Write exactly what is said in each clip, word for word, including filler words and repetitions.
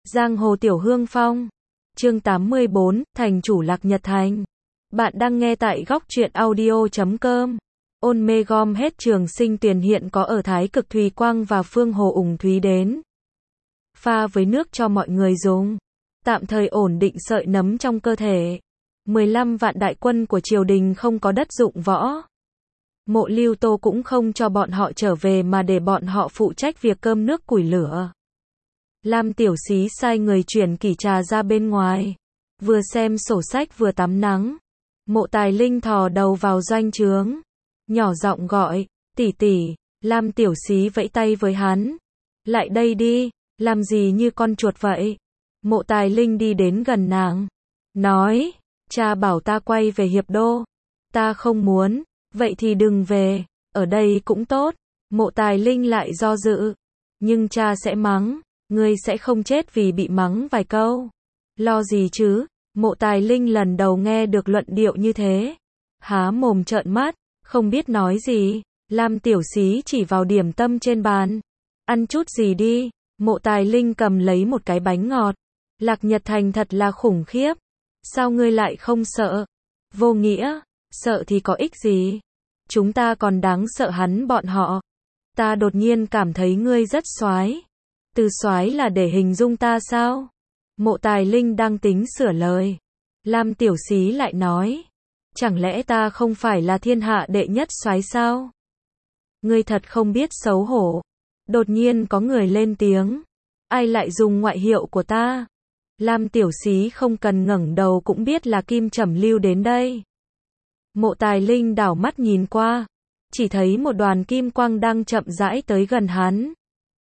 Giang hồ tiểu hương phong. Chương tám mươi bốn, thành chủ Lạc Nhật Thành. Bạn đang nghe tại góc truyện audio chấm com. Ôn mê gom hết trường sinh tuyền hiện có ở Thái Cực Thùy Quang và Phương Hồ ủng thúy đến. Pha với nước cho mọi người dùng. Tạm thời ổn định sợi nấm trong cơ thể. mười lăm vạn đại quân của triều đình không có đất dụng võ. Mộ Lưu Tô cũng không cho bọn họ trở về mà để bọn họ phụ trách việc cơm nước củi lửa. Lam Tiểu Xí sai người chuyển kỷ trà ra bên ngoài. Vừa xem sổ sách vừa tắm nắng. Mộ Tài Linh thò đầu vào doanh trướng. Nhỏ giọng gọi, tỷ tỷ. Lam Tiểu Xí vẫy tay với hắn. Lại đây đi, làm gì như con chuột vậy? Mộ Tài Linh đi đến gần nàng. Nói, cha bảo ta quay về Hiệp Đô. Ta không muốn, vậy thì đừng về, ở đây cũng tốt. Mộ Tài Linh lại do dự. Nhưng cha sẽ mắng. Ngươi sẽ không chết vì bị mắng vài câu. Lo gì chứ? Mộ Tài Linh lần đầu nghe được luận điệu như thế. Há mồm trợn mắt, không biết nói gì. Lam Tiểu Xí chỉ vào điểm tâm trên bàn. Ăn chút gì đi. Mộ Tài Linh cầm lấy một cái bánh ngọt. Lạc Nhật Thành thật là khủng khiếp. Sao ngươi lại không sợ? Vô nghĩa, sợ thì có ích gì? Chúng ta còn đáng sợ hắn bọn họ. Ta đột nhiên cảm thấy ngươi rất soái. Từ soái là để hình dung ta sao? Mộ Tài Linh đang tính sửa lời. Lam Tiểu Xí lại nói. Chẳng lẽ ta không phải là thiên hạ đệ nhất soái sao? Ngươi thật không biết xấu hổ. Đột nhiên có người lên tiếng. Ai lại dùng ngoại hiệu của ta? Lam Tiểu Xí không cần ngẩng đầu cũng biết là Kim Trầm Lưu đến đây. Mộ Tài Linh đảo mắt nhìn qua. Chỉ thấy một đoàn kim quang đang chậm rãi tới gần hắn.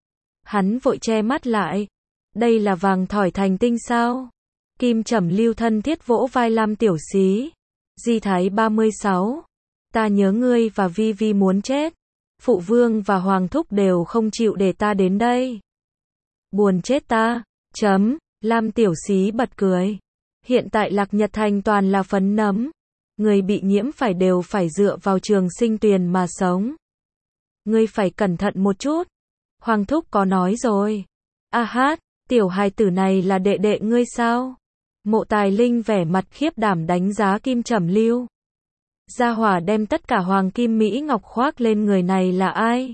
Hắn vội che mắt lại. Đây là vàng thỏi thành tinh sao? Kim Trầm Lưu thân thiết vỗ vai Lam Tiểu Xí. Di Thái ba mươi sáu. Ta nhớ ngươi và Vi Vi muốn chết. Phụ vương và Hoàng Thúc đều không chịu để ta đến đây. Buồn chết ta. Chấm. Lam Tiểu Xí bật cười. Hiện tại Lạc Nhật Thành toàn là phấn nấm. Người bị nhiễm phải đều phải dựa vào trường sinh tuyền mà sống. Ngươi phải cẩn thận một chút. Hoàng Thúc có nói rồi. A hát, tiểu hài tử này là đệ đệ ngươi sao? Mộ Tài Linh vẻ mặt khiếp đảm đánh giá Kim Trầm Lưu. Gia hỏa đem tất cả hoàng kim Mỹ Ngọc khoác lên người này là ai?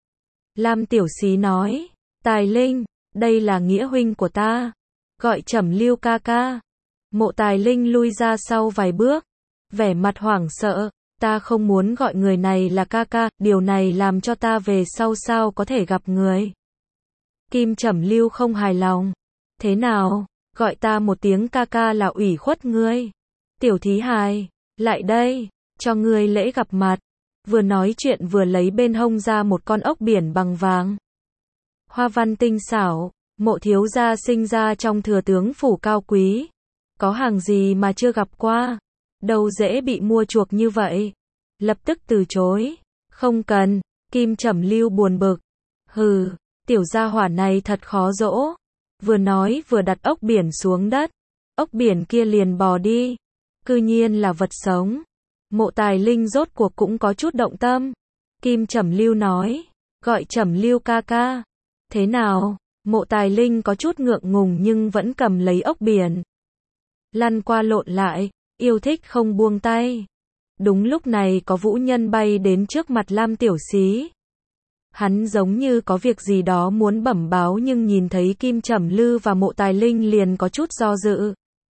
Lam Tiểu Xí nói. Tài Linh, đây là nghĩa huynh của ta. Gọi Trầm Lưu ca ca. Mộ Tài Linh lui ra sau vài bước. Vẻ mặt hoảng sợ. Ta không muốn gọi người này là ca ca, điều này làm cho ta về sau sao có thể gặp người. Kim Trầm Lưu không hài lòng. Thế nào, gọi ta một tiếng ca ca là ủy khuất ngươi. Tiểu thí hài, lại đây, cho ngươi lễ gặp mặt. Vừa nói chuyện vừa lấy bên hông ra một con ốc biển bằng vàng. Hoa văn tinh xảo, Mộ thiếu gia sinh ra trong thừa tướng phủ cao quý. Có hàng gì mà chưa gặp qua. Đâu dễ bị mua chuộc như vậy. Lập tức từ chối. Không cần. Kim Trầm Lưu buồn bực. Hừ, tiểu gia hỏa này thật khó dỗ. Vừa nói vừa đặt ốc biển xuống đất. Ốc biển kia liền bò đi. Cư nhiên là vật sống. Mộ Tài Linh rốt cuộc cũng có chút động tâm. Kim Trầm Lưu nói. Gọi Trầm Lưu ca ca. Thế nào? Mộ Tài Linh có chút ngượng ngùng nhưng vẫn cầm lấy ốc biển. Lăn qua lộn lại. Yêu thích không buông tay. Đúng lúc này có vũ nhân bay đến trước mặt Lam Tiểu Xí. Hắn giống như có việc gì đó muốn bẩm báo nhưng nhìn thấy Kim Trầm Lưu và Mộ Tài Linh liền có chút do dự.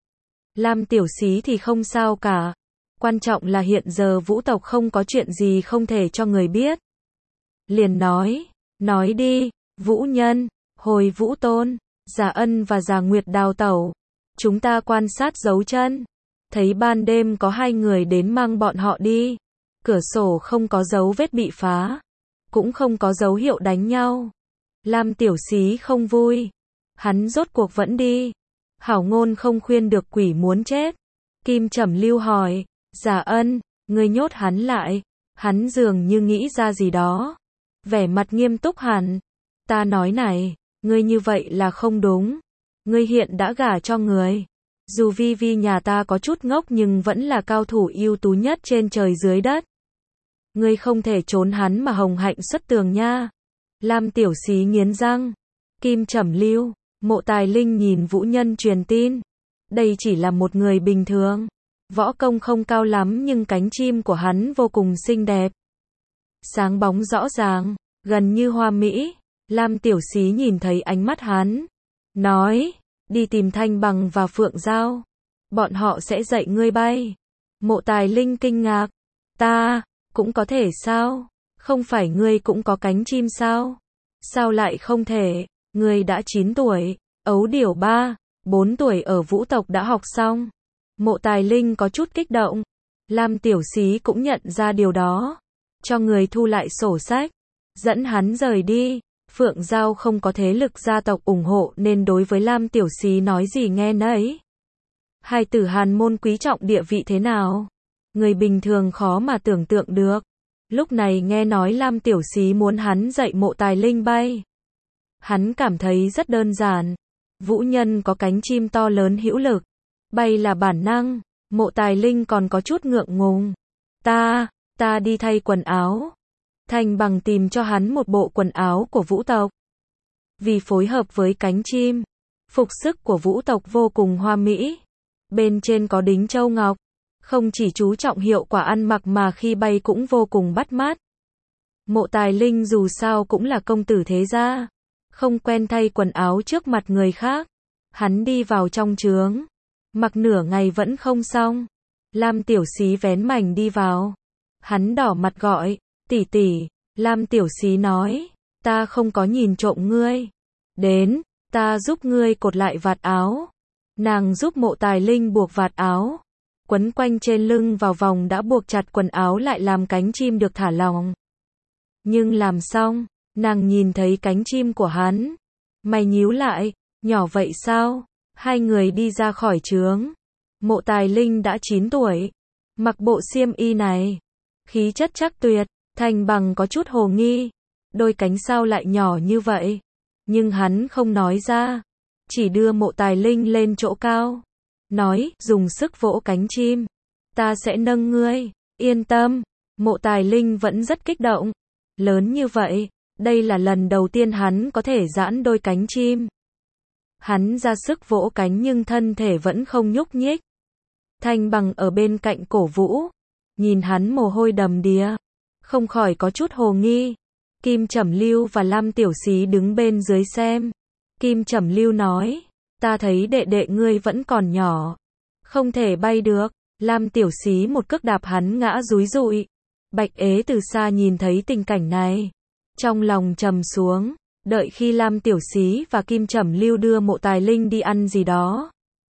Lam Tiểu Xí thì không sao cả. Quan trọng là hiện giờ vũ tộc không có chuyện gì không thể cho người biết. Liền nói, nói đi, vũ nhân, hồi vũ tôn, Già Ân và Già Nguyệt đào tẩu. Chúng ta quan sát dấu chân. Thấy ban đêm có hai người đến mang bọn họ đi. Cửa sổ không có dấu vết bị phá. Cũng không có dấu hiệu đánh nhau. Lam Tiểu Xí không vui. Hắn rốt cuộc vẫn đi. Hảo ngôn không khuyên được quỷ muốn chết. Kim Trầm Lưu hỏi. Già Ân, ngươi nhốt hắn lại. Hắn dường như nghĩ ra gì đó. Vẻ mặt nghiêm túc hẳn. Ta nói này, ngươi như vậy là không đúng. Ngươi hiện đã gả cho người. Dù Vi Vi nhà ta có chút ngốc nhưng vẫn là cao thủ ưu tú nhất trên trời dưới đất. Ngươi không thể trốn hắn mà hồng hạnh xuất tường nha. Lam Tiểu Xí nghiến răng. Kim Trầm Lưu, Mộ Tài Linh nhìn Vũ Nhân truyền tin. Đây chỉ là một người bình thường. Võ công không cao lắm nhưng cánh chim của hắn vô cùng xinh đẹp. Sáng bóng rõ ràng, gần như hoa mỹ. Lam Tiểu Xí nhìn thấy ánh mắt hắn. Nói, đi tìm Thanh Bằng và Phượng Giao. Bọn họ sẽ dạy ngươi bay. Mộ Tài Linh kinh ngạc. Ta, cũng có thể sao? Không phải ngươi cũng có cánh chim sao? Sao lại không thể? Ngươi đã chín tuổi, ấu điểu ba, bốn tuổi ở vũ tộc đã học xong. Mộ Tài Linh có chút kích động. Lam Tiểu Xí cũng nhận ra điều đó. Cho người thu lại sổ sách. Dẫn hắn rời đi. Phượng Giao không có thế lực gia tộc ủng hộ nên đối với Lam Tiểu Xí nói gì nghe nấy. Hai tử Hàn môn quý trọng địa vị thế nào? Người bình thường khó mà tưởng tượng được. Lúc này nghe nói Lam Tiểu Xí muốn hắn dạy Mộ Tài Linh bay. Hắn cảm thấy rất đơn giản. Vũ Nhân có cánh chim to lớn hữu lực. Bay là bản năng. Mộ Tài Linh còn có chút ngượng ngùng. Ta, ta đi thay quần áo. Thanh Bằng tìm cho hắn một bộ quần áo của vũ tộc. Vì phối hợp với cánh chim, phục sức của vũ tộc vô cùng hoa mỹ. Bên trên có đính châu ngọc. Không chỉ chú trọng hiệu quả ăn mặc mà khi bay cũng vô cùng bắt mắt. Mộ Tài Linh dù sao cũng là công tử thế gia. Không quen thay quần áo trước mặt người khác. Hắn đi vào trong trướng. Mặc nửa ngày vẫn không xong. Lam Tiểu Xí vén mảnh đi vào. Hắn đỏ mặt gọi. Tỷ tỷ. Lam Tiểu Xí nói. Ta không có nhìn trộm ngươi. Đến, ta giúp ngươi cột lại vạt áo. Nàng giúp Mộ Tài Linh buộc vạt áo. Quấn quanh trên lưng vào vòng đã buộc chặt quần áo lại làm cánh chim được thả lỏng. Nhưng làm xong, nàng nhìn thấy cánh chim của hắn. Mày nhíu lại, nhỏ vậy sao? Hai người đi ra khỏi trướng. Mộ Tài Linh đã chín tuổi. Mặc bộ xiêm y này. Khí chất chắc tuyệt. Thanh Bằng có chút hồ nghi. Đôi cánh sao lại nhỏ như vậy? Nhưng hắn không nói ra. Chỉ đưa Mộ Tài Linh lên chỗ cao. Nói, dùng sức vỗ cánh chim. Ta sẽ nâng ngươi. Yên tâm. Mộ Tài Linh vẫn rất kích động. Lớn như vậy. Đây là lần đầu tiên hắn có thể giãn đôi cánh chim. Hắn ra sức vỗ cánh nhưng thân thể vẫn không nhúc nhích. Thanh Bằng ở bên cạnh cổ vũ. Nhìn hắn mồ hôi đầm đìa. Không khỏi có chút hồ nghi. Kim Trầm Lưu và Lam Tiểu Xí đứng bên dưới xem. Kim Trầm Lưu nói. Ta thấy đệ đệ ngươi vẫn còn nhỏ. Không thể bay được. Lam Tiểu Xí một cước đạp hắn ngã rúi rụi. Bạch Ế từ xa nhìn thấy tình cảnh này. Trong lòng trầm xuống. Đợi khi Lam Tiểu Xí và Kim Trầm Lưu đưa Mộ Tài Linh đi ăn gì đó.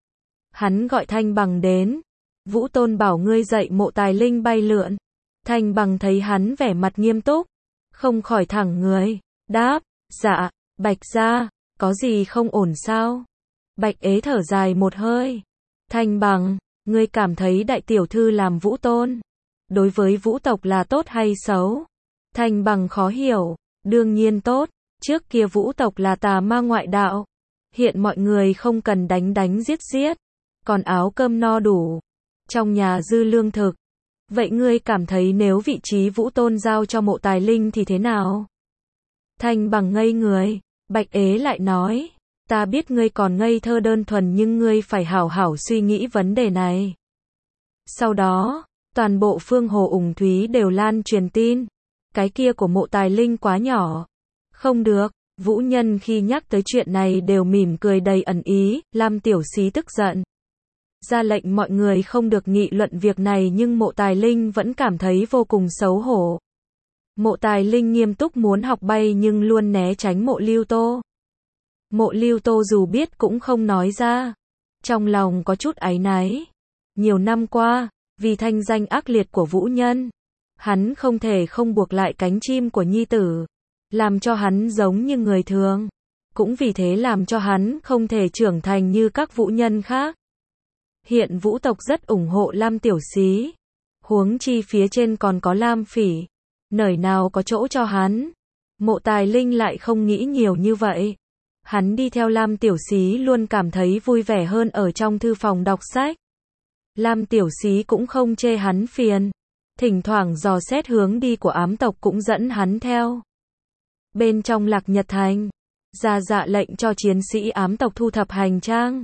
Hắn gọi Thanh Bằng đến. Vũ Tôn bảo ngươi dạy Mộ Tài Linh bay lượn. Thanh Bằng thấy hắn vẻ mặt nghiêm túc. Không khỏi thẳng người. Đáp. Dạ. Bạch gia. Có gì không ổn sao? Bạch Ế thở dài một hơi. Thanh Bằng. Ngươi cảm thấy đại tiểu thư làm Vũ Tôn. Đối với vũ tộc là tốt hay xấu? Thanh Bằng khó hiểu. Đương nhiên tốt. Trước kia vũ tộc là tà ma ngoại đạo. Hiện mọi người không cần đánh đánh giết giết. Còn áo cơm no đủ. Trong nhà dư lương thực. Vậy ngươi cảm thấy nếu vị trí Vũ Tôn giao cho Mộ Tài Linh thì thế nào? Thanh Bằng ngây người. Bạch Ế lại nói. Ta biết ngươi còn ngây thơ đơn thuần nhưng ngươi phải hảo hảo suy nghĩ vấn đề này. Sau đó, toàn bộ Phương Hồ Ủng Thúy đều lan truyền tin. Cái kia của Mộ Tài Linh quá nhỏ. Không được. Vũ Nhân khi nhắc tới chuyện này đều mỉm cười đầy ẩn ý. Lam Tiểu Xí tức giận. Ra lệnh mọi người không được nghị luận việc này nhưng Mộ Tài Linh vẫn cảm thấy vô cùng xấu hổ. Mộ Tài Linh nghiêm túc muốn học bay nhưng luôn né tránh Mộ Lưu Tô. Mộ Lưu Tô dù biết cũng không nói ra. Trong lòng có chút áy náy. Nhiều năm qua, vì thanh danh ác liệt của Vũ Nhân, hắn không thể không buộc lại cánh chim của nhi tử, làm cho hắn giống như người thường. Cũng vì thế làm cho hắn không thể trưởng thành như các vũ nhân khác. Hiện vũ tộc rất ủng hộ Lam Tiểu Xí. Huống chi phía trên còn có Lam Phỉ. Nơi nào có chỗ cho hắn. Mộ Tài Linh lại không nghĩ nhiều như vậy. Hắn đi theo Lam Tiểu Xí luôn cảm thấy vui vẻ hơn ở trong thư phòng đọc sách. Lam Tiểu Xí cũng không chê hắn phiền. Thỉnh thoảng dò xét hướng đi của ám tộc cũng dẫn hắn theo. Bên trong Lạc Nhật Thành, Gia Dạ lệnh cho chiến sĩ ám tộc thu thập hành trang,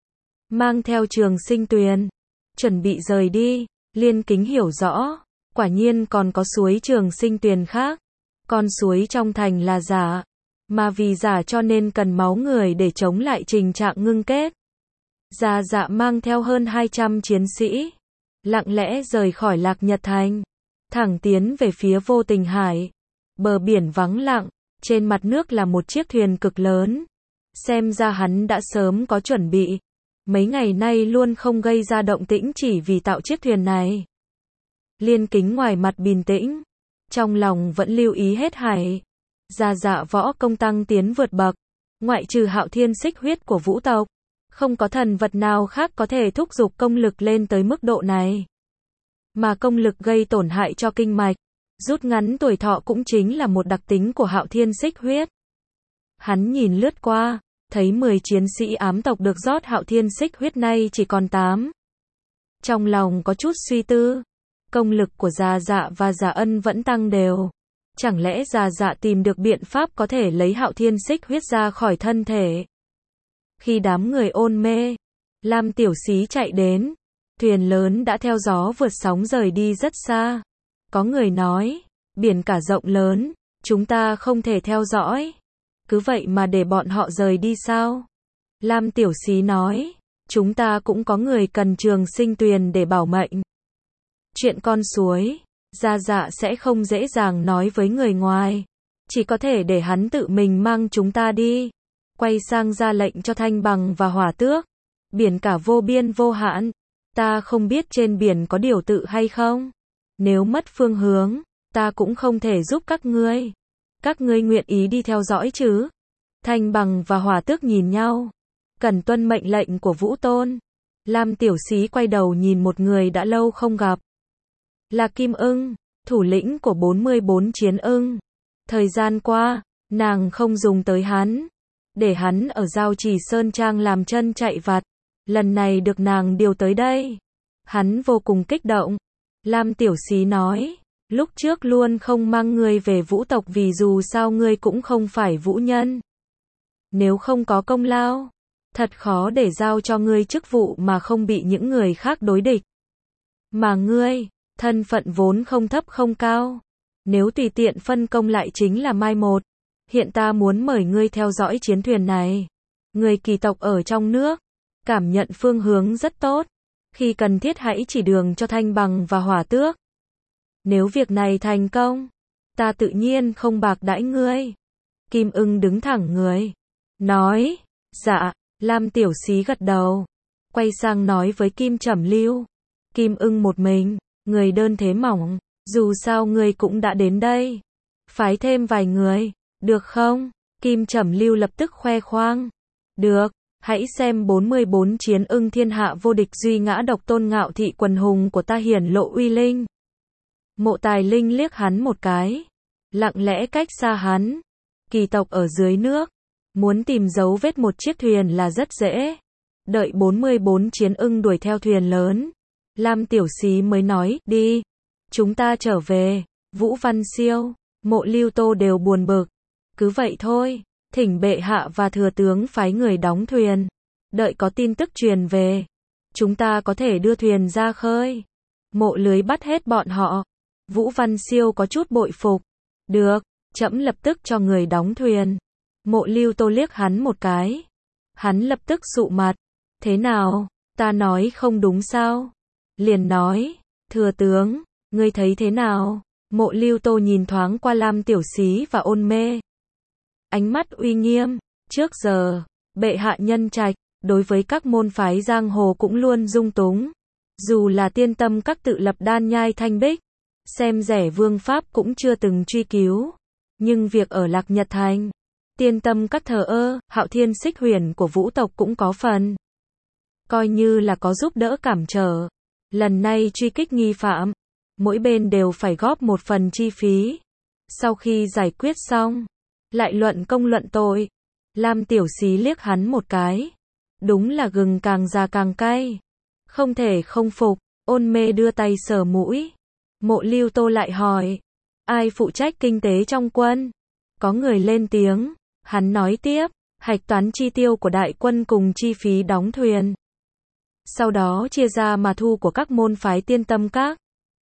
mang theo Trường Sinh Tuyền, chuẩn bị rời đi. Liên Kính hiểu rõ, quả nhiên còn có suối Trường Sinh Tuyền khác. Con suối trong thành là giả, mà vì giả cho nên cần máu người để chống lại tình trạng ngưng kết. Gia Dạ mang theo hơn hai trăm chiến sĩ, lặng lẽ rời khỏi Lạc Nhật Thành, thẳng tiến về phía Vô Tình Hải. Bờ biển vắng lặng, trên mặt nước là một chiếc thuyền cực lớn. Xem ra hắn đã sớm có chuẩn bị, mấy ngày nay luôn không gây ra động tĩnh chỉ vì tạo chiếc thuyền này. Liên Kính ngoài mặt bình tĩnh, trong lòng vẫn lưu ý hết hải. Gia Dạ võ công tăng tiến vượt bậc, ngoại trừ Hạo Thiên xích huyết của Vũ tộc, không có thần vật nào khác có thể thúc giục công lực lên tới mức độ này. Mà công lực gây tổn hại cho kinh mạch, rút ngắn tuổi thọ cũng chính là một đặc tính của Hạo Thiên xích huyết. Hắn nhìn lướt qua, thấy mười chiến sĩ ám tộc được rót Hạo Thiên xích huyết nay chỉ còn tám. Trong lòng có chút suy tư, công lực của Gia Dạ và Giả Ân vẫn tăng đều. Chẳng lẽ Gia Dạ tìm được biện pháp có thể lấy Hạo Thiên xích huyết ra khỏi thân thể? Khi đám người ôn mê, Lam Tiểu Xí chạy đến, thuyền lớn đã theo gió vượt sóng rời đi rất xa. Có người nói, biển cả rộng lớn, chúng ta không thể theo dõi. Cứ vậy mà để bọn họ rời đi sao? Lam Tiểu Xí nói, chúng ta cũng có người cần Trường Sinh Tuyền để bảo mệnh. Chuyện con suối, Gia Dạ sẽ không dễ dàng nói với người ngoài, chỉ có thể để hắn tự mình mang chúng ta đi. Quay sang ra lệnh cho Thanh Bằng và Hỏa Tước. Biển cả vô biên vô hạn, ta không biết trên biển có điều tự hay không. Nếu mất phương hướng, ta cũng không thể giúp các ngươi. Các ngươi nguyện ý đi theo dõi chứ? Thanh Bằng và Hỏa Tước nhìn nhau, cần tuân mệnh lệnh của Vũ Tôn. Lam Tiểu Xí quay đầu nhìn một người đã lâu không gặp. Là Kim Ưng, thủ lĩnh của bốn mươi bốn chiến ưng. Thời gian qua, nàng không dùng tới hắn, để hắn ở Giao Trì Sơn Trang làm chân chạy vặt. Lần này được nàng điều tới đây, hắn vô cùng kích động. Lam Tiểu Xí nói, lúc trước luôn không mang ngươi về Vũ tộc vì dù sao ngươi cũng không phải vũ nhân. Nếu không có công lao, thật khó để giao cho ngươi chức vụ mà không bị những người khác đối địch. Mà ngươi, thân phận vốn không thấp không cao, nếu tùy tiện phân công lại chính là mai một. Hiện ta muốn mời ngươi theo dõi chiến thuyền này. Người kỳ tộc ở trong nước, cảm nhận phương hướng rất tốt. Khi cần thiết hãy chỉ đường cho Thanh Bằng và Hỏa Tước. Nếu việc này thành công, ta tự nhiên không bạc đãi ngươi. Kim Ưng đứng thẳng người, nói, dạ. Lam Tiểu Xí gật đầu, quay sang nói với Kim Trầm Lưu. Kim Ưng một mình, người đơn thế mỏng, dù sao ngươi cũng đã đến đây, phái thêm vài người, được không? Kim Trầm Lưu lập tức khoe khoang. Được, hãy xem bốn mươi bốn chiến ưng thiên hạ vô địch duy ngã độc tôn ngạo thị quần hùng của ta hiển lộ uy linh. Mộ Tài Linh liếc hắn một cái, lặng lẽ cách xa hắn. Kỳ tộc ở dưới nước, muốn tìm dấu vết một chiếc thuyền là rất dễ. Đợi bốn mươi bốn chiến ưng đuổi theo thuyền lớn, Lam Tiểu Xí mới nói, đi, chúng ta trở về. Vũ Văn Siêu, Mộ Lưu Tô đều buồn bực. Cứ vậy thôi, thỉnh bệ hạ và thừa tướng phái người đóng thuyền. Đợi có tin tức truyền về, chúng ta có thể đưa thuyền ra khơi. Mộ Lưới bắt hết bọn họ. Vũ Văn Siêu có chút bội phục. Được, trẫm lập tức cho người đóng thuyền. Mộ Lưu Tô liếc hắn một cái. Hắn lập tức sụ mặt. Thế nào, ta nói không đúng sao? Liền nói, thừa tướng, ngươi thấy thế nào? Mộ Lưu Tô nhìn thoáng qua Lam Tiểu Xí và Ôn Mê. Ánh mắt uy nghiêm, trước giờ, bệ hạ nhân trạch, đối với các môn phái giang hồ cũng luôn dung túng. Dù là Tiên Tâm các tự lập Đan Nhai Thanh Bích, xem rẻ vương pháp cũng chưa từng truy cứu. Nhưng việc ở Lạc Nhật Thành, Tiên Tâm các thờ ơ, Hạo Thiên xích huyền của Vũ tộc cũng có phần. Coi như là có giúp đỡ cản trở. Lần này truy kích nghi phạm, mỗi bên đều phải góp một phần chi phí. Sau khi giải quyết xong, lại luận công luận tội. Lam Tiểu Xí liếc hắn một cái. Đúng là gừng càng già càng cay. Không thể không phục. Ôn Mê đưa tay sờ mũi. Mộ Lưu Tô lại hỏi, ai phụ trách kinh tế trong quân? Có người lên tiếng, Hắn nói tiếp, hạch toán chi tiêu của đại quân cùng chi phí đóng thuyền. Sau đó chia ra mà thu của các môn phái tiên tâm các.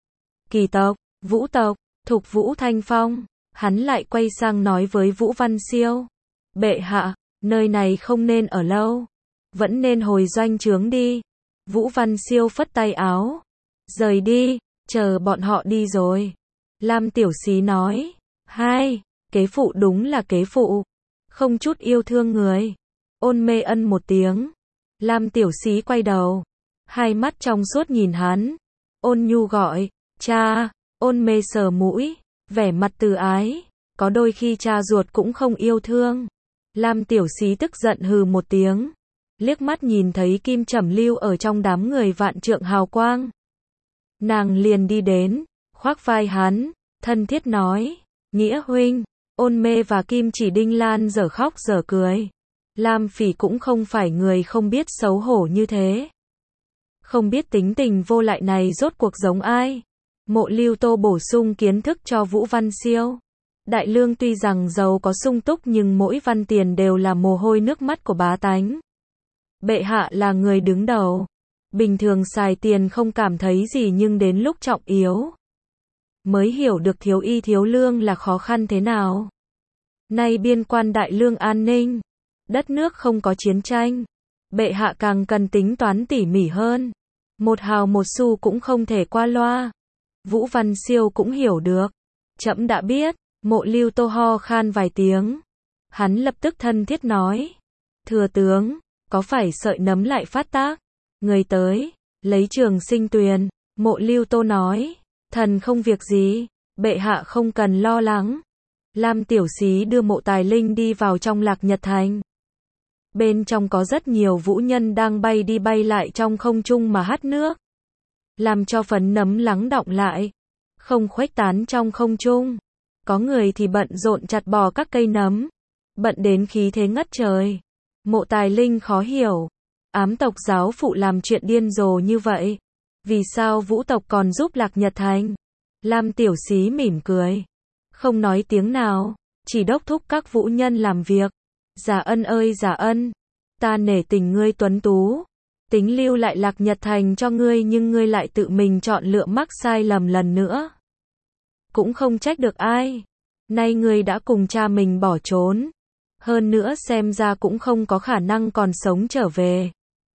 Kỳ tộc, Vũ tộc, Thục Vũ Thanh Phong. Hắn lại quay sang nói với Vũ Văn Siêu. Bệ hạ, nơi này không nên ở lâu. Vẫn nên hồi doanh trướng đi. Vũ Văn Siêu phất tay áo. Rời đi, chờ bọn họ đi rồi. Lam Tiểu Xí nói. Hai, kế phụ đúng là kế phụ. Không chút yêu thương người. Ôn Mê ân một tiếng. Lam Tiểu Xí quay đầu. Hai mắt trong suốt nhìn hắn. Ôn Nhu gọi. Cha. Ôn Mê sờ mũi. Vẻ mặt từ ái. Có đôi khi cha ruột cũng không yêu thương. Lam Tiểu Xí tức giận hừ một tiếng. Liếc mắt nhìn thấy Kim Trầm Lưu ở trong đám người vạn trượng hào quang. Nàng liền đi đến. Khoác vai hắn. Thân thiết nói. Nghĩa huynh. Ôn Mê và Kim Chỉ Đinh Lan dở khóc dở cười. Lam Phỉ cũng không phải người không biết xấu hổ như thế. Không biết tính tình vô lại này rốt cuộc giống ai. Mộ Lưu Tô bổ sung kiến thức cho Vũ Văn Siêu. Đại lương tuy rằng giàu có sung túc nhưng mỗi văn tiền đều là mồ hôi nước mắt của bá tánh. Bệ hạ là người đứng đầu. Bình thường xài tiền không cảm thấy gì nhưng đến lúc trọng yếu. Mới hiểu được thiếu y thiếu lương là khó khăn thế nào. Nay biên quan đại lương an ninh. Đất nước không có chiến tranh. Bệ hạ càng cần tính toán tỉ mỉ hơn. Một hào một xu cũng không thể qua loa. Vũ Văn Siêu cũng hiểu được. Trẫm đã biết. Mộ Lưu Tô ho khan vài tiếng. Hắn lập tức thân thiết nói. Thừa tướng, có phải sợi nấm lại phát tác? Người tới, lấy Trường Sinh Tuyền. Mộ Lưu Tô nói. Thần không việc gì, bệ hạ không cần lo lắng. Lam Tiểu Xí đưa Mộ Tài Linh đi vào trong Lạc Nhật Thành. Bên trong có rất nhiều vũ nhân đang bay đi bay lại trong không trung mà hắt nước. Làm cho phấn nấm lắng đọng lại. Không khuếch tán trong không trung. Có người thì bận rộn chặt bò các cây nấm. Bận đến khí thế ngất trời. Mộ Tài Linh khó hiểu. Ám tộc giáo phụ làm chuyện điên rồ như vậy. Vì sao Vũ tộc còn giúp Lạc Nhật Thành? Lam Tiểu Xí mỉm cười. Không nói tiếng nào. Chỉ đốc thúc các vũ nhân làm việc. Giả Ân ơi Giả Ân. Ta nể tình ngươi tuấn tú. Tính lưu lại Lạc Nhật Thành cho ngươi nhưng ngươi lại tự mình chọn lựa mắc sai lầm lần nữa. Cũng không trách được ai. Nay ngươi đã cùng cha mình bỏ trốn. Hơn nữa xem ra cũng không có khả năng còn sống trở về.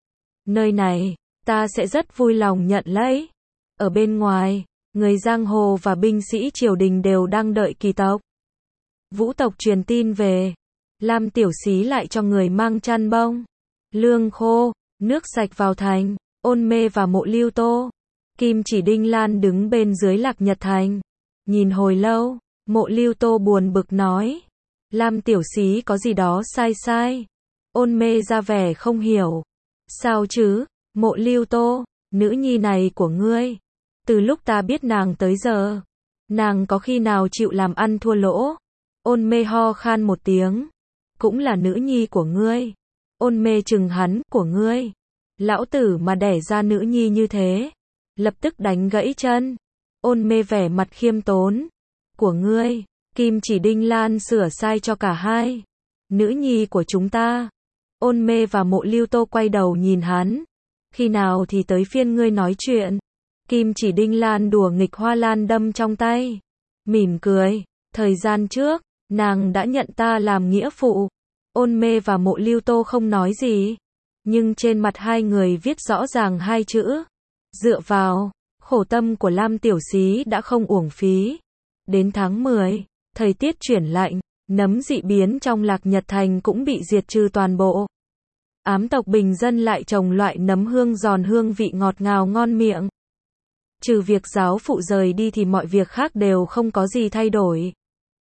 Nơi này, ta sẽ rất vui lòng nhận lấy. Ở bên ngoài, người giang hồ và binh sĩ triều đình đều đang đợi Kỳ tộc. Vũ tộc truyền tin về. Lam Tiểu Xí lại cho người mang chăn bông, lương khô, nước sạch vào thành. Ôn Mê và Mộ Lưu Tô. Kim Chỉ Đinh Lan đứng bên dưới Lạc Nhật Thành. Nhìn hồi lâu, Mộ Lưu Tô buồn bực nói. Lam Tiểu Xí có gì đó sai sai. Ôn Mê ra vẻ không hiểu. Sao chứ, Mộ Lưu Tô, nữ nhi này của ngươi. Từ lúc ta biết nàng tới giờ, nàng có khi nào chịu làm ăn thua lỗ. Ôn Mê ho khan một tiếng. Cũng là nữ nhi của ngươi. Ôn Mê chừng hắn, của ngươi. Lão tử mà đẻ ra nữ nhi như thế. Lập tức đánh gãy chân. Ôn Mê vẻ mặt khiêm tốn. Của ngươi. Kim Chỉ Đinh Lan sửa sai cho cả hai. Nữ nhi của chúng ta. Ôn Mê và Mộ Lưu Tô quay đầu nhìn hắn. Khi nào thì tới phiên ngươi nói chuyện. Kim Chỉ Đinh Lan đùa nghịch hoa lan đâm trong tay. Mỉm cười. Thời gian trước, nàng đã nhận ta làm nghĩa phụ. Ôn Mê và Mộ Lưu Tô không nói gì. Nhưng trên mặt hai người viết rõ ràng hai chữ. Dựa vào. Khổ tâm của Lam Tiểu Xí đã không uổng phí. Đến tháng mười, thời tiết chuyển lạnh, nấm dị biến trong Lạc Nhật Thành cũng bị diệt trừ toàn bộ. Ám tộc bình dân lại trồng loại nấm hương giòn hương vị ngọt ngào ngon miệng. Trừ việc giáo phụ rời đi thì mọi việc khác đều không có gì thay đổi.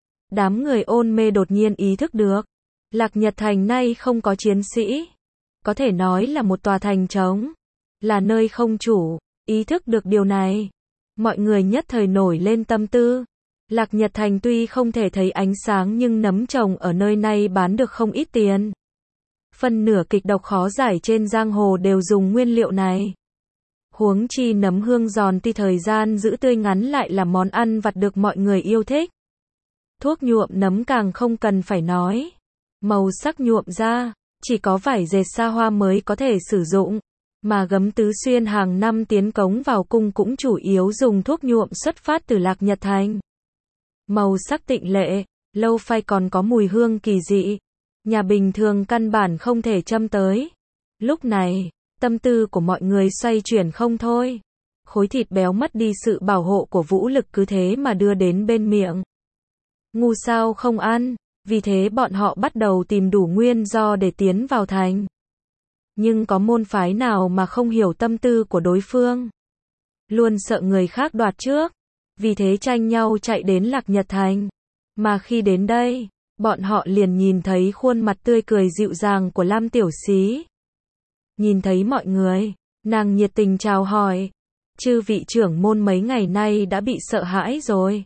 Đám người Ôn Mê đột nhiên ý thức được. Lạc Nhật Thành nay không có chiến sĩ. Có thể nói là một tòa thành trống. Là nơi không chủ. Ý thức được điều này. Mọi người nhất thời nổi lên tâm tư. Lạc Nhật Thành tuy không thể thấy ánh sáng nhưng nấm trồng ở nơi này bán được không ít tiền. Phần nửa kịch độc khó giải trên giang hồ đều dùng nguyên liệu này. Huống chi nấm hương giòn tuy thời gian giữ tươi ngắn lại là món ăn vặt được mọi người yêu thích. Thuốc nhuộm nấm càng không cần phải nói. màu sắc nhuộm ra, chỉ có vải dệt sa hoa mới có thể sử dụng, mà gấm Tứ Xuyên hàng năm tiến cống vào cung cũng chủ yếu dùng thuốc nhuộm xuất phát từ Lạc Nhật Thành. Màu sắc tịnh lệ, lâu phai còn có mùi hương kỳ dị, nhà bình thường căn bản không thể châm tới. Lúc này, tâm tư của mọi người xoay chuyển không thôi. Khối thịt béo mất đi sự bảo hộ của vũ lực cứ thế mà đưa đến bên miệng. Ngu sao không ăn, vì thế bọn họ bắt đầu tìm đủ nguyên do để tiến vào thành. Nhưng có môn phái nào mà không hiểu tâm tư của đối phương. Luôn sợ người khác đoạt trước, vì thế tranh nhau chạy đến Lạc Nhật Thành. Mà khi đến đây, bọn họ liền nhìn thấy khuôn mặt tươi cười dịu dàng của Lam Tiểu Xí. Nhìn thấy mọi người, nàng nhiệt tình chào hỏi. Chư vị trưởng môn mấy ngày nay đã bị sợ hãi rồi.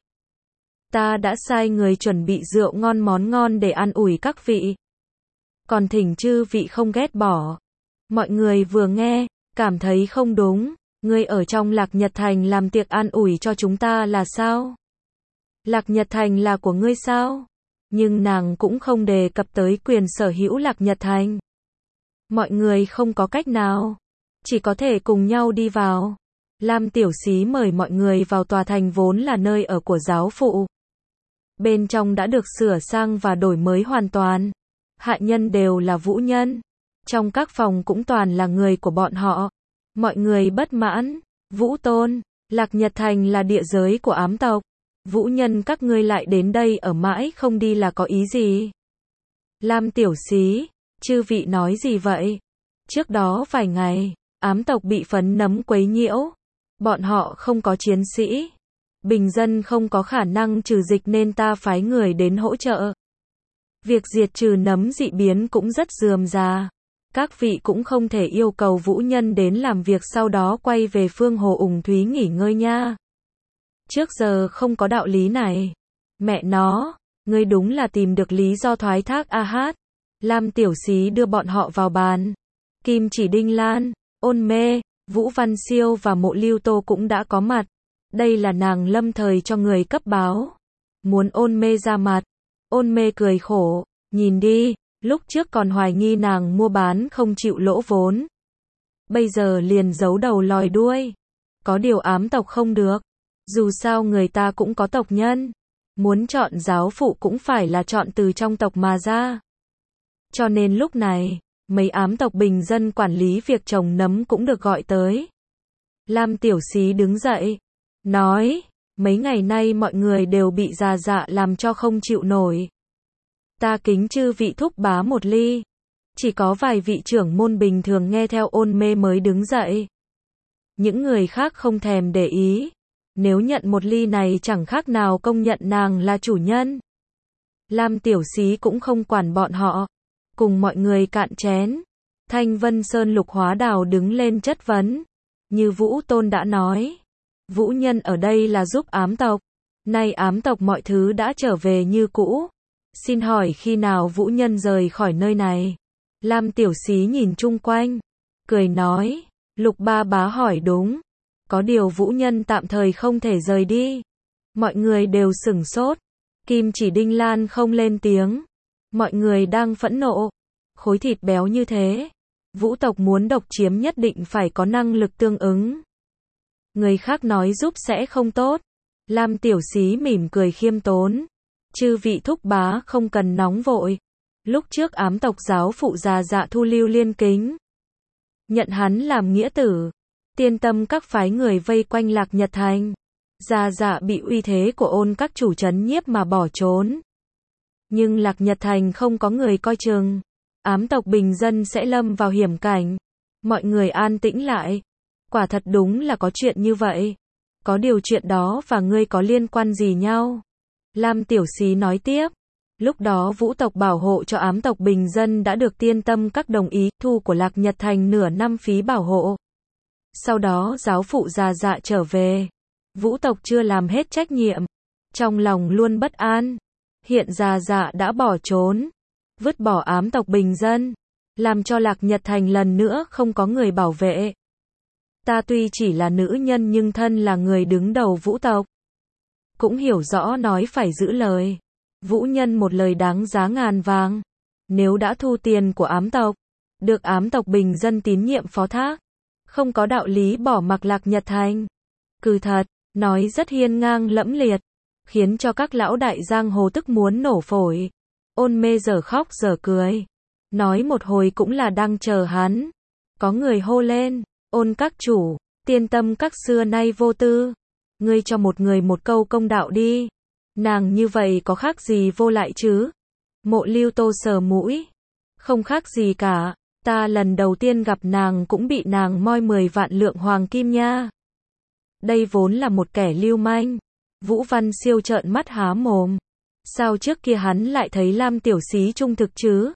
Ta đã sai người chuẩn bị rượu ngon món ngon để an ủi các vị. Còn thỉnh chư vị không ghét bỏ. Mọi người vừa nghe, cảm thấy không đúng. Ngươi ở trong Lạc Nhật Thành làm tiệc an ủi cho chúng ta là sao? Lạc Nhật Thành là của ngươi sao? Nhưng nàng cũng không đề cập tới quyền sở hữu Lạc Nhật Thành. Mọi người không có cách nào, chỉ có thể cùng nhau đi vào. Lam Tiểu Xí mời mọi người vào tòa thành vốn là nơi ở của giáo phụ. Bên trong đã được sửa sang và đổi mới hoàn toàn. Hạ nhân đều là vũ nhân. Trong các phòng cũng toàn là người của bọn họ. Mọi người bất mãn. Vũ Tôn, Lạc Nhật Thành là địa giới của ám tộc. Vũ nhân các ngươi lại đến đây ở mãi không đi là có ý gì? Lam Tiểu Xí, chư vị nói gì vậy? Trước đó vài ngày, ám tộc bị phấn nấm quấy nhiễu. Bọn họ không có chiến sĩ. Bình dân không có khả năng trừ dịch nên ta phái người đến hỗ trợ. Việc diệt trừ nấm dị biến cũng rất rườm rà. Các vị cũng không thể yêu cầu vũ nhân đến làm việc sau đó quay về Phương Hồ Ủng Thúy nghỉ ngơi nha. Trước giờ không có đạo lý này. Mẹ nó, ngươi đúng là tìm được lý do thoái thác a hát. Lam Tiểu Xí đưa bọn họ vào bàn. Kim Chỉ Đinh Lan, Ôn Mê, Vũ Văn Siêu và Mộ Lưu Tô cũng đã có mặt. Đây là nàng lâm thời cho người cấp báo. Muốn Ôn Mê ra mặt. Ôn Mê cười khổ, nhìn đi, lúc trước còn hoài nghi nàng mua bán không chịu lỗ vốn. Bây giờ liền giấu đầu lòi đuôi. Có điều ám tộc không được. Dù sao người ta cũng có tộc nhân. Muốn chọn giáo phụ cũng phải là chọn từ trong tộc mà ra. Cho nên lúc này, mấy ám tộc bình dân quản lý việc trồng nấm cũng được gọi tới. Lam Tiểu Xí đứng dậy, nói, mấy ngày nay mọi người đều bị già dạ làm cho không chịu nổi. Ta kính chư vị thúc bá một ly. Chỉ có vài vị trưởng môn bình thường nghe theo Ôn Mê mới đứng dậy. Những người khác không thèm để ý. Nếu nhận một ly này chẳng khác nào công nhận nàng là chủ nhân. Lam Tiểu Xí cũng không quản bọn họ. Cùng mọi người cạn chén. Thanh Vân Sơn Lục Hóa Đào đứng lên chất vấn. Như Vũ Tôn đã nói. Vũ nhân ở đây là giúp ám tộc. Nay ám tộc mọi thứ đã trở về như cũ. Xin hỏi khi nào vũ nhân rời khỏi nơi này? Lam Tiểu Xí nhìn chung quanh. Cười nói. Lục Ba Bá hỏi đúng. Có điều vũ nhân tạm thời không thể rời đi. Mọi người đều sửng sốt. Kim Chỉ Đinh Lan không lên tiếng. Mọi người đang phẫn nộ. Khối thịt béo như thế. Vũ tộc muốn độc chiếm nhất định phải có năng lực tương ứng. Người khác nói giúp sẽ không tốt. Lam Tiểu Xí mỉm cười khiêm tốn. Chư vị thúc bá không cần nóng vội. Lúc trước ám tộc giáo phụ già dạ thu Lưu Liên Kính. Nhận hắn làm nghĩa tử. Tiên tâm các phái người vây quanh Lạc Nhật Thành. Già dạ bị uy thế của Ôn các chủ trấn nhiếp mà bỏ trốn. Nhưng Lạc Nhật Thành không có người coi chừng. Ám tộc bình dân sẽ lâm vào hiểm cảnh. Mọi người an tĩnh lại. Quả thật đúng là có chuyện như vậy. Có điều chuyện đó và ngươi có liên quan gì nhau? Lam Tiểu Xí nói tiếp. Lúc đó vũ tộc bảo hộ cho ám tộc bình dân đã được tiên tâm các đồng ý thu của Lạc Nhật Thành nửa năm phí bảo hộ. Sau đó giáo phụ già dạ trở về. Vũ tộc chưa làm hết trách nhiệm. Trong lòng luôn bất an. Hiện già dạ đã bỏ trốn. Vứt bỏ ám tộc bình dân. Làm cho Lạc Nhật Thành lần nữa không có người bảo vệ. Ta tuy chỉ là nữ nhân nhưng thân là người đứng đầu vũ tộc. Cũng hiểu rõ nói phải giữ lời. Vũ nhân một lời đáng giá ngàn vàng. Nếu đã thu tiền của ám tộc, được ám tộc bình dân tín nhiệm phó thác, không có đạo lý bỏ mặc Lạc Nhật Thành. Cừ thật, nói rất hiên ngang lẫm liệt, khiến cho các lão đại giang hồ tức muốn nổ phổi. Ôn Mê giờ khóc giờ cười, nói một hồi cũng là đang chờ hắn. Có người hô lên, Ôn các chủ, Tiên Tâm các xưa nay vô tư, ngươi cho một người một câu công đạo đi. Nàng như vậy có khác gì vô lại chứ? Mộ Lưu Tô sờ mũi, không khác gì cả, ta lần đầu tiên gặp nàng cũng bị nàng moi mười vạn lượng hoàng kim nha. Đây vốn là một kẻ lưu manh. Vũ Văn Siêu trợn mắt há mồm. Sao trước kia hắn lại thấy Lam tiểu xí trung thực chứ?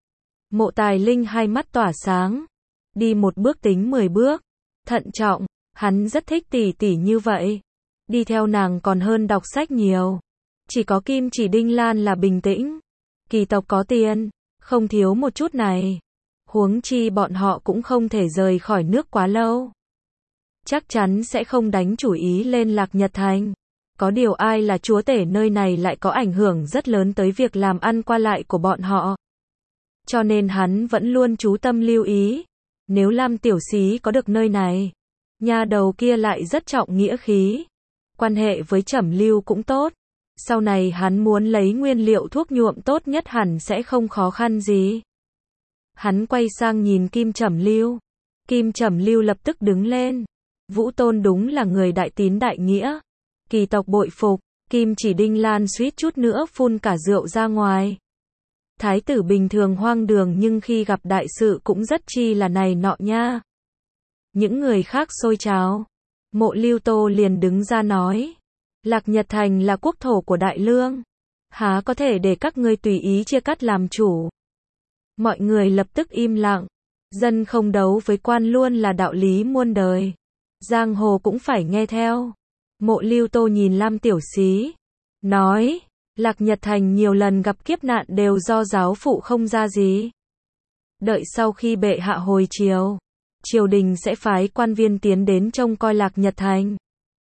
Mộ Tài Linh hai mắt tỏa sáng, đi một bước tính mười bước, thận trọng, hắn rất thích tỷ tỷ như vậy. Đi theo nàng còn hơn đọc sách nhiều. Chỉ có Kim Chỉ Đinh Lan là bình tĩnh. Kỳ tộc có tiền, không thiếu một chút này. Huống chi bọn họ cũng không thể rời khỏi nước quá lâu. Chắc chắn sẽ không đánh chủ ý lên Lạc Nhật Thành. Có điều ai là chúa tể nơi này lại có ảnh hưởng rất lớn tới việc làm ăn qua lại của bọn họ. Cho nên hắn vẫn luôn chú tâm lưu ý. Nếu Lam tiểu xí có được nơi này, nhà đầu kia lại rất trọng nghĩa khí. Quan hệ với Trầm Lưu cũng tốt. Sau này hắn muốn lấy nguyên liệu thuốc nhuộm tốt nhất hẳn sẽ không khó khăn gì. Hắn quay sang nhìn Kim Trầm Lưu. Kim Trầm Lưu lập tức đứng lên. Vũ Tôn đúng là người đại tín đại nghĩa. Kỳ tộc bội phục. Kim Chỉ Đinh Lan suýt chút nữa phun cả rượu ra ngoài. Thái tử bình thường hoang đường nhưng khi gặp đại sự cũng rất chi là này nọ nha. Những người khác xôi trào. Mộ Lưu Tô liền đứng ra nói. Lạc Nhật Thành là quốc thổ của Đại Lương. Há có thể để các ngươi tùy ý chia cắt làm chủ. Mọi người lập tức im lặng. Dân không đấu với quan luôn là đạo lý muôn đời. Giang hồ cũng phải nghe theo. Mộ Lưu Tô nhìn Lam tiểu xí, nói, Lạc Nhật Thành nhiều lần gặp kiếp nạn đều do giáo phụ không ra gì. Đợi sau khi bệ hạ hồi triều, triều đình sẽ phái quan viên tiến đến trông coi Lạc Nhật Thành.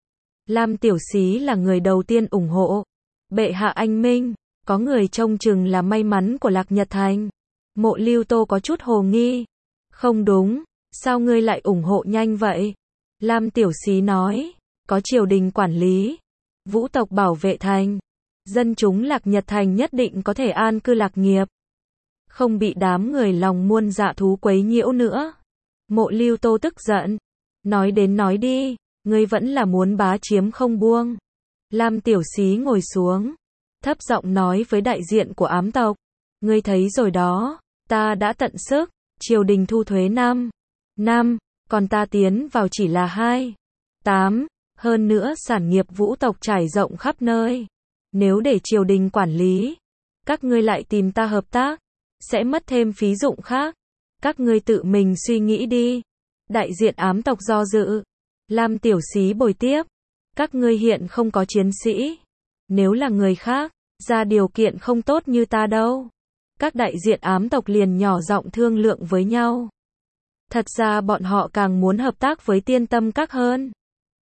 Lam tiểu xí là người đầu tiên ủng hộ. Bệ hạ anh minh, có người trông chừng là may mắn của Lạc Nhật Thành. Mộ Lưu Tô có chút hồ nghi. Không đúng, sao ngươi lại ủng hộ nhanh vậy? Lam tiểu xí nói, có triều đình quản lý, vũ tộc bảo vệ thành, dân chúng Lạc Nhật Thành nhất định có thể an cư lạc nghiệp, không bị đám người lòng muôn dạ thú quấy nhiễu nữa. Mộ Lưu Tô tức giận, nói đến nói đi, ngươi vẫn là muốn bá chiếm không buông. Lam tiểu xí ngồi xuống, thấp giọng nói với đại diện của ám tộc, ngươi thấy rồi đó, ta đã tận sức, triều đình thu thuế năm, năm, còn ta tiến vào chỉ là hai, tám, hơn nữa sản nghiệp vũ tộc trải rộng khắp nơi. Nếu để triều đình quản lý, các ngươi lại tìm ta hợp tác, sẽ mất thêm phí dụng khác. Các ngươi tự mình suy nghĩ đi. Đại diện ám tộc do dự. Lam tiểu xí bồi tiếp. Các ngươi hiện không có chiến sĩ. Nếu là người khác, ra điều kiện không tốt như ta đâu. Các đại diện ám tộc liền nhỏ giọng thương lượng với nhau. Thật ra bọn họ càng muốn hợp tác với Tiên Tâm các hơn.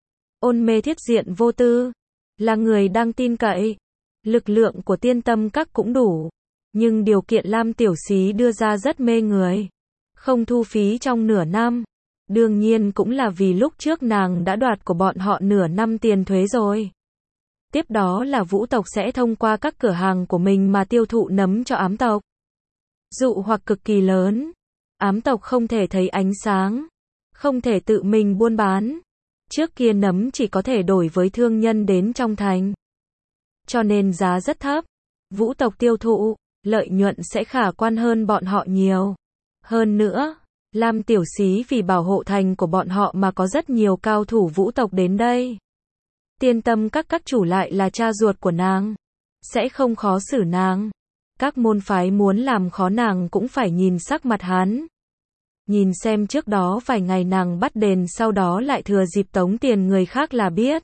Ôn Mê thiết diện vô tư, là người đang tin cậy. Lực lượng của Tiên Tâm các cũng đủ. Nhưng điều kiện Lam tiểu xí đưa ra rất mê người. Không thu phí trong nửa năm. Đương nhiên cũng là vì lúc trước nàng đã đoạt của bọn họ nửa năm tiền thuế rồi. Tiếp đó là vũ tộc sẽ thông qua các cửa hàng của mình mà tiêu thụ nấm cho ám tộc. Dụ hoặc cực kỳ lớn. Ám tộc không thể thấy ánh sáng. Không thể tự mình buôn bán. Trước kia nấm chỉ có thể đổi với thương nhân đến trong thành. Cho nên giá rất thấp. Vũ tộc tiêu thụ, lợi nhuận sẽ khả quan hơn bọn họ nhiều. Hơn nữa, Lam tiểu xí vì bảo hộ thành của bọn họ mà có rất nhiều cao thủ vũ tộc đến đây. Tiên Tâm các các chủ lại là cha ruột của nàng. Sẽ không khó xử nàng. Các môn phái muốn làm khó nàng cũng phải nhìn sắc mặt hắn. Nhìn xem trước đó vài ngày nàng bắt đền sau đó lại thừa dịp tống tiền người khác là biết.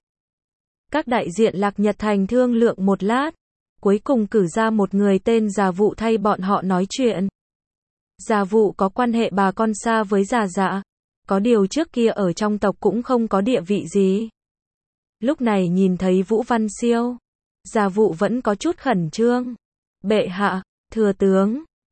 Các đại diện Lạc Nhật Thành thương lượng một lát. Cuối cùng cử ra một người tên Già Vụ thay bọn họ nói chuyện. Già Vụ có quan hệ bà con xa với Già Dạ. Có điều trước kia ở trong tộc cũng không có địa vị gì. Lúc này nhìn thấy Vũ Văn Siêu, Già Vụ vẫn có chút khẩn trương. Bệ hạ, thừa tướng,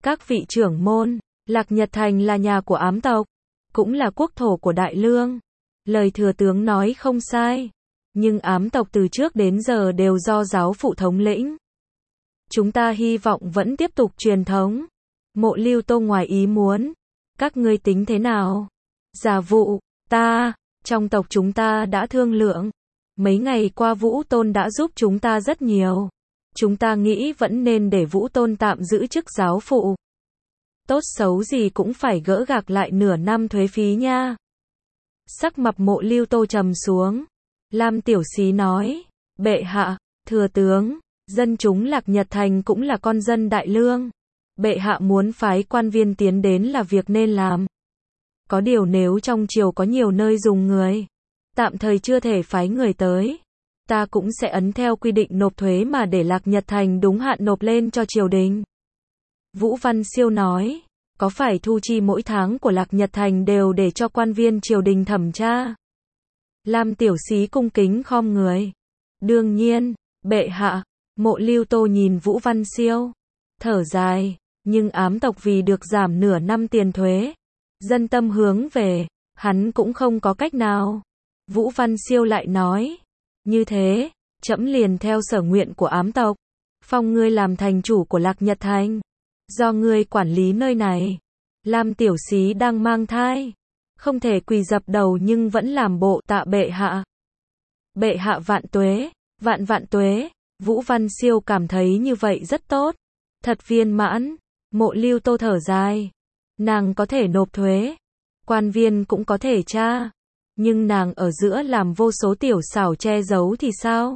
Các vị trưởng môn, Lạc Nhật Thành là nhà của ám tộc, cũng là quốc thổ của Đại Lương. Lời thừa tướng nói không sai, nhưng ám tộc từ trước đến giờ đều do giáo phụ thống lĩnh. Chúng ta hy vọng vẫn tiếp tục truyền thống. Mộ Lưu Tô ngoài ý muốn. Các ngươi tính thế nào? Giả vụ, ta, trong tộc chúng ta đã thương lượng. Mấy ngày qua Vũ Tôn đã giúp chúng ta rất nhiều. Chúng ta nghĩ vẫn nên để Vũ Tôn tạm giữ chức giáo phụ. Tốt xấu gì cũng phải gỡ gạc lại nửa năm thuế phí nha. Sắc mặt Mộ Lưu Tô trầm xuống. Lam Tiểu Xí nói, bệ hạ, thừa tướng, dân chúng Lạc Nhật Thành cũng là con dân Đại Lương. Bệ hạ muốn phái quan viên tiến đến là việc nên làm. Có điều nếu trong triều có nhiều nơi dùng người, tạm thời chưa thể phái người tới, ta cũng sẽ ấn theo quy định nộp thuế mà để Lạc Nhật Thành đúng hạn nộp lên cho triều đình. Vũ Văn Siêu nói, có phải thu chi mỗi tháng của Lạc Nhật Thành đều để cho quan viên triều đình thẩm tra? Lam Tiểu Xí cung kính khom người. Đương nhiên, bệ hạ. Mộ Lưu Tô nhìn Vũ Văn Siêu, thở dài, nhưng ám tộc vì được giảm nửa năm tiền thuế, dân tâm hướng về, hắn cũng không có cách nào. Vũ Văn Siêu lại nói, như thế, trẫm liền theo sở nguyện của ám tộc, phong ngươi làm thành chủ của Lạc Nhật Thành, do ngươi quản lý nơi này. Lam Tiểu Xí đang mang thai, không thể quỳ dập đầu nhưng vẫn làm bộ tạ bệ hạ. Bệ hạ vạn tuế, vạn vạn tuế. Vũ Văn Siêu cảm thấy như vậy rất tốt, thật viên mãn. Mộ Lưu Tô thở dài, nàng có thể nộp thuế, quan viên cũng có thể tra, nhưng nàng ở giữa làm vô số tiểu xảo che giấu thì sao?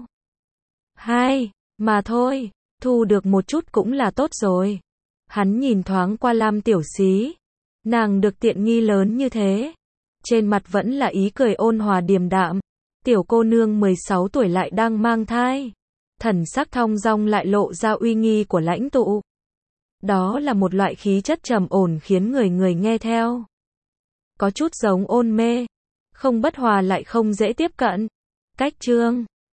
Hai, mà thôi, thu được một chút cũng là tốt rồi. Hắn nhìn thoáng qua Lam Tiểu Xí, nàng được tiện nghi lớn như thế, trên mặt vẫn là ý cười ôn hòa điềm đạm. Tiểu cô nương mười sáu tuổi lại đang mang thai, thần sắc thong dong lại lộ ra uy nghi của lãnh tụ. Đó là một loại khí chất trầm ổn khiến người người nghe theo. Có chút giống ôn mê, không bất hòa lại không dễ tiếp cận. Cách chương